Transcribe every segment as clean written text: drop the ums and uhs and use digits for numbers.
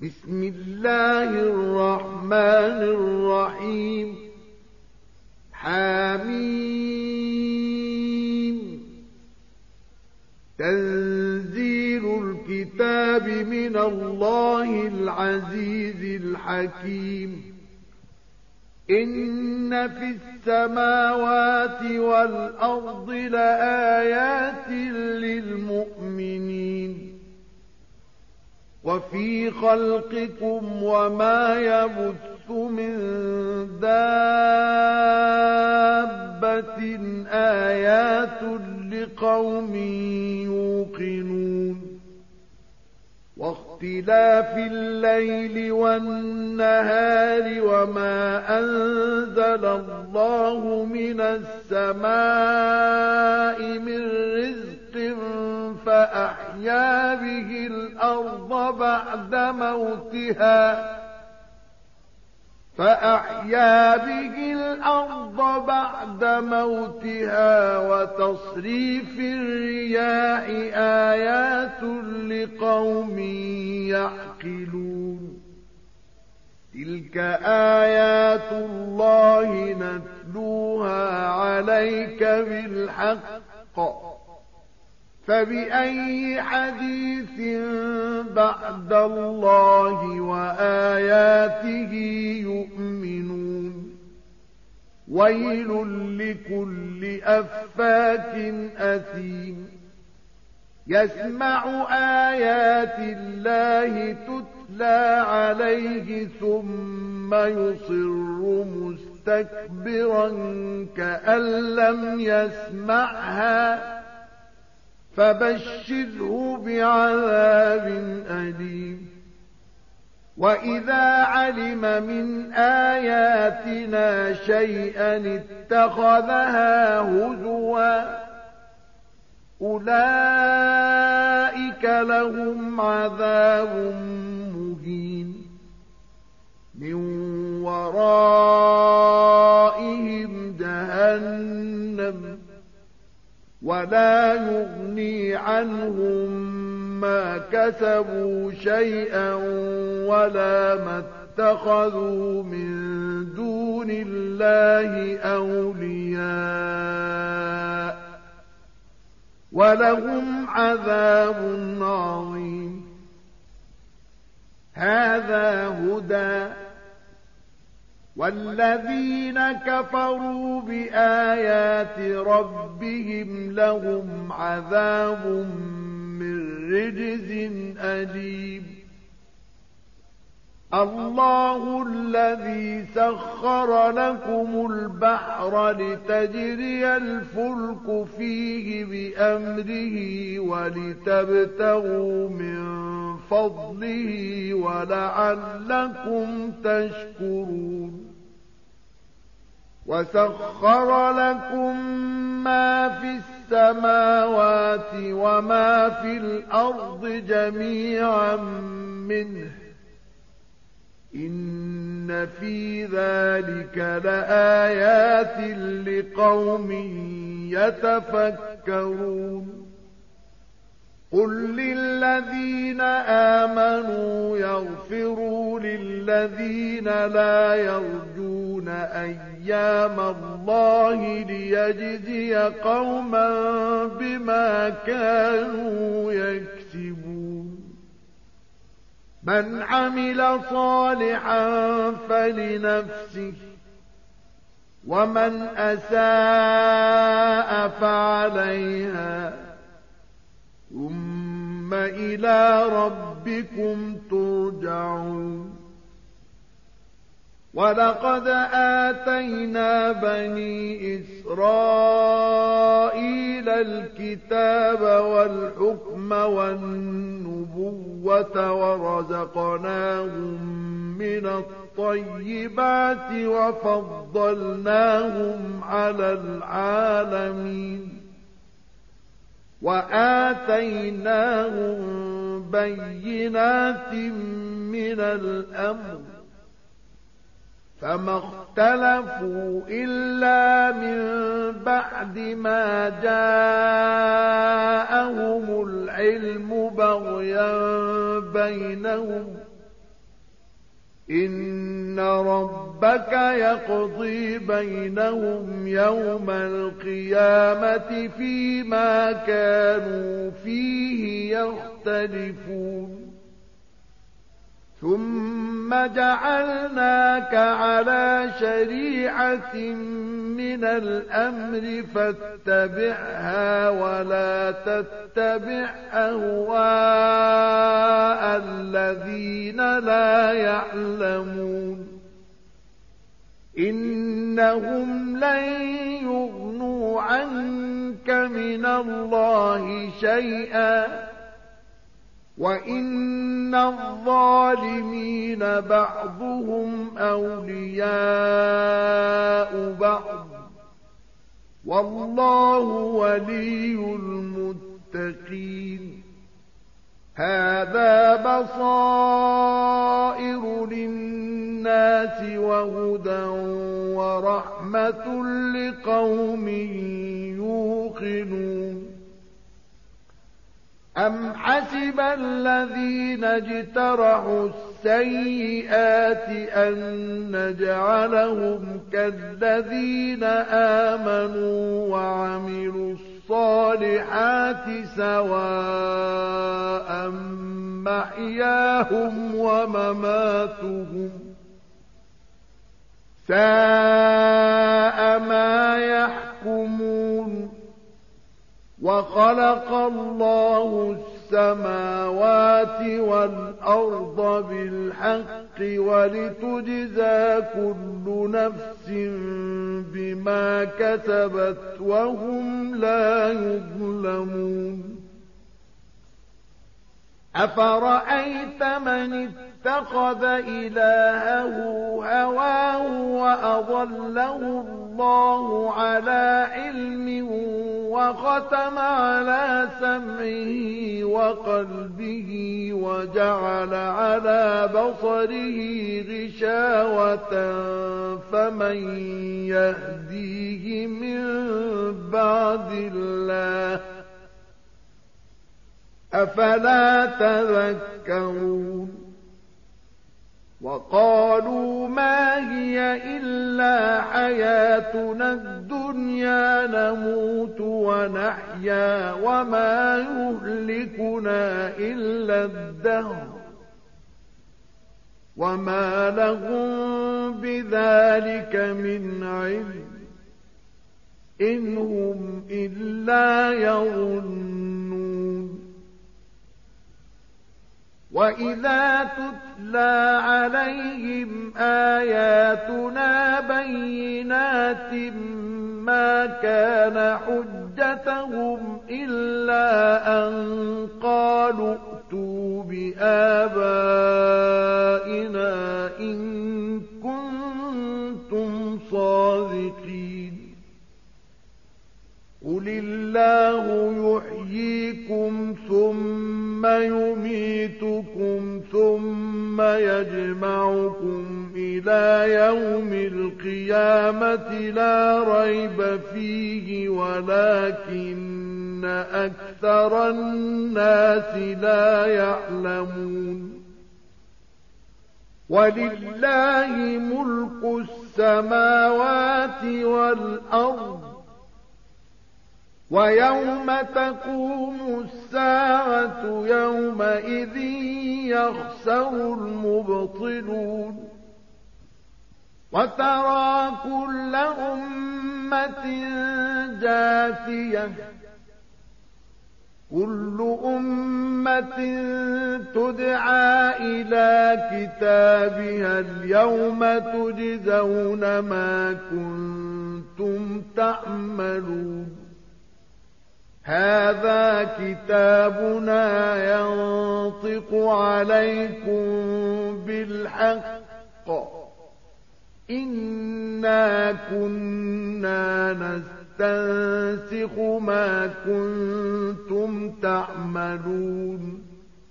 بسم الله الرحمن الرحيم حميم تنزيل الكتاب من الله العزيز الحكيم إن في السماوات والأرض لآيات للمؤمنين وفي خلقكم وما يبث من دابة آيات لقوم يوقنون واختلاف الليل والنهار وما أنزل الله من السماء من رزق فأحيا به الأرض بعد موتها وتصريف الرياح آيات لقوم يعقلون تلك آيات الله نتلوها عليك بالحق فبأي حديث بعد الله وآياته يؤمنون ويل لكل أفاك أثيم يسمع آيات الله تتلى عليه ثم يصر مستكبرا كأن لم يسمعها فبشره بعذاب أليم وإذا علم من آياتنا شيئا اتخذها هزوا أولئك لهم عذاب مهين من ورائهم جهنم ولا يغني عنهم ما كسبوا شيئا ولا ما اتخذوا من دون الله أولياء ولهم عذاب عظيم هذا هدى والذين كفروا بآيات ربهم لهم عذاب من رجز أليم الله الذي سخر لكم البحر لتجري الفلك فيه بأمره ولتبتغوا من فضله ولعلكم تشكرون وسخر لكم ما في السماوات وما في الأرض جميعا منه إن في ذلك لآيات لقوم يتفكرون قل للذين آمنوا يغفروا للذين لا يرجون أيام الله ليجزي قوما بما كانوا يكسبون من عمل صالحا فلنفسه ومن أساء فعليها ثم إلى ربكم ترجعون ولقد آتينا بني إسرائيل الكتاب والحكم والنبوة ورزقناهم من الطيبات وفضلناهم على العالمين وآتيناهم بينات من الأمر فما اختلفوا إلا من بعد ما جاءهم العلم بغيا بينهم إن ربك يقضي بينهم يوم القيامة فيما كانوا فيه يختلفون ثم جعلناك على شريعة من الأمر فاتبعها ولا تتبع أهواء الذين لا يعلمون إنهم لن يغنوا عنك من الله شيئا وإن الظالمين بعضهم أولياء بعض والله ولي المتقين هذا بصائر للناس وهدى ورحمة لقوم يوقنون أم حسب الذين اجترحوا السيئات أن نجعلهم كالذين آمنوا وعملوا الصالحات سواء محياهم ومماتهم ساء ما يحكمون وخلق الله السماوات والأرض بالحق ولتجزى كل نفس بما كسبت وهم لا يظلمون أفرأيت من اتخذ إلهه هواه وأضله الله على علم وختم على سمعه وقلبه وجعل على بصره غشاوة فمن يهديه من بعد الله أفلا تذكرون وقالوا ما هي إلا حياتنا الدنيا نموت ونحيا وما يهلكنا إلا الدهر وما لهم بذلك من علم إن هم إلا يظنون وإذا تتلى عليهم آياتنا بينات ما كان حجتهم إلا أن قالوا ائتوا بآبائنا إن كنتم صادقين قل الله يحييكم ثم يميتكم ثم يجمعكم إلى يوم القيامة لا ريب فيه ولكن أكثر الناس لا يعلمون ولله ملك السماوات والأرض ويوم تقوم الساعة يومئذ يخسر المبطلون وترى كل أمة جاثية كل أمة تدعى إلى كتابها اليوم تجزون ما كنتم تعملون هذا كتابنا ينطق عليكم بالحق إنا كنا نستنسخ ما كنتم تعملون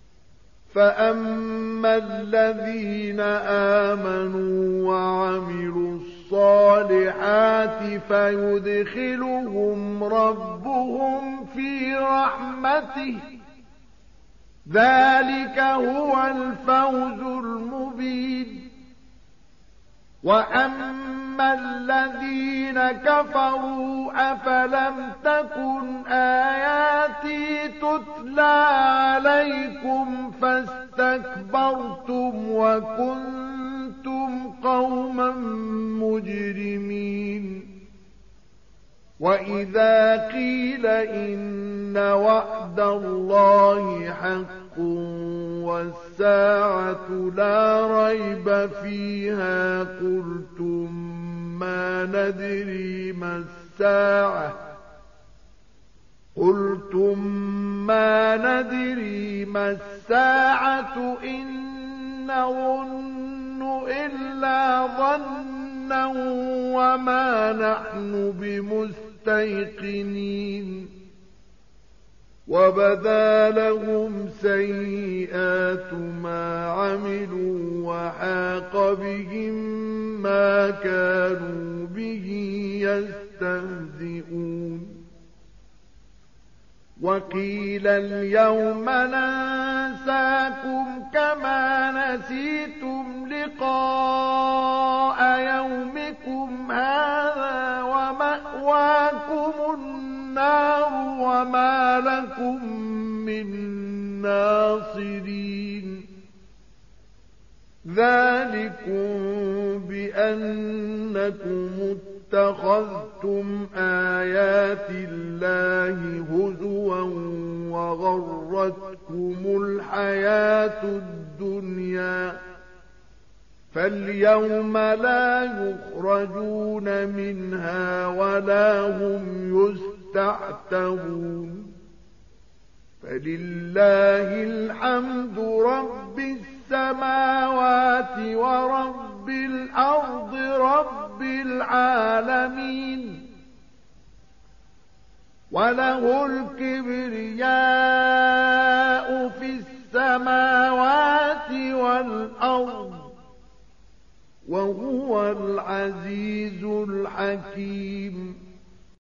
فأما الذين آمنوا وعملوا الصالحات فيدخلهم ربهم في رحمته ذلك هو الفوز المبين وأما الذين كفروا أفلم تكن آياتي تتلى عليكم فاستكبرتم وكنتم قوما مجرمين وإذا قيل إن وعد الله حق والساعة لا ريب فيها قلتم ما ندري ما الساعة إن نظن إلا ظنا وما نحن بمستيقنين وبدا لهم سيئات ما عملوا وحاق بهم ما كانوا به يستهزئون وقيل اليوم ننساكم كما نسيتم لقاء يومكم هذا ومأواكم النار وما لكم من ناصرين ذلكم بأنكم اتخذتم آيات الله هزوا وغرتكم الحياة الدنيا فاليوم لا يخرجون منها ولا هم يستعتبون فلله الحمد رب السماوات ورب الأرض رب العالمين وله الكبرياء في السماوات والأرض وهو العزيز الحكيم